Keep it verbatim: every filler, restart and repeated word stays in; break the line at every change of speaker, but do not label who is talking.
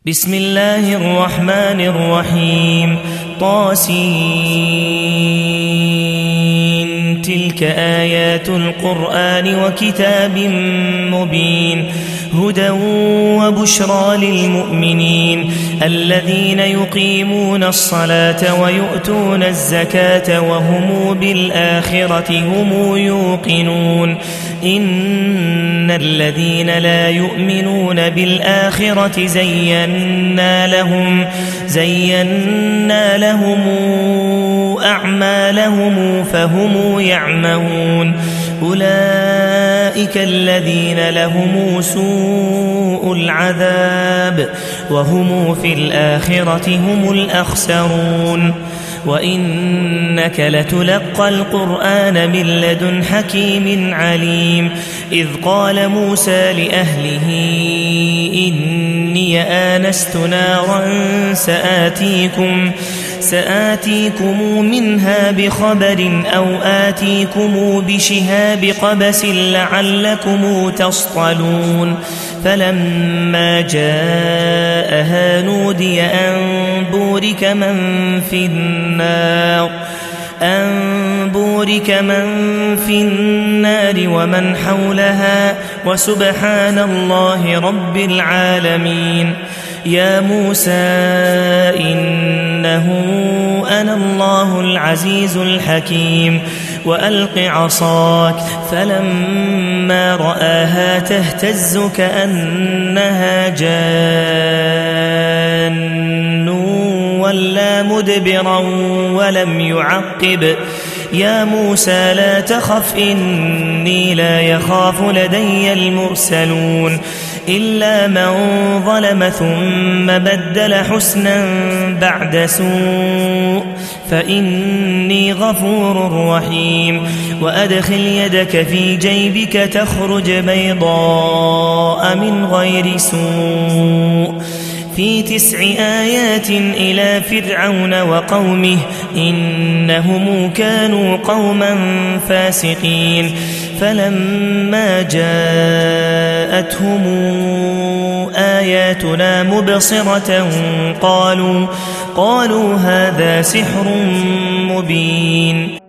بسم الله الرحمن الرحيم طاسين تلك آيات القرآن وكتاب مبين هدى وبشرى للمؤمنين الذين يقيمون الصلاة ويؤتون الزكاة وهم بالآخرة هم يوقنون إن الذين لا يؤمنون بالآخرة زينا لهم زينا لهم أعمالهم فهم يعمهون أولئك الذين لهم سوء العذاب وهم في الآخرة هم الأخسرون وإنك لتلقى القرآن من لدن حكيم عليم إذ قال موسى لأهله إني آنست نارا سآتيكم سآتيكم منها بخبر أو آتيكم بشهاب قبس لعلكم تصطلون فلما جاءها نودي أن بورك من في النار أن بورك من في النار ومن حولها وسبحان الله رب العالمين يا موسى إنه أنا الله العزيز الحكيم وألق عصاك فلما رآها تهتز كأنها جان ولا مدبرا ولم يعقب يا موسى لا تخف إني لا يخاف لدي المرسلون إلا من ظلم ثم بدل حسنا بعد سوء فإني غفور رحيم وأدخل يدك في جيبك تخرج بيضاء من غير سوء في تسع آيات إلى فرعون وقومه إنهم كانوا قوما فاسقين فلما جاءتهم آياتنا مبصرة قالوا قالوا هذا سحر مبين.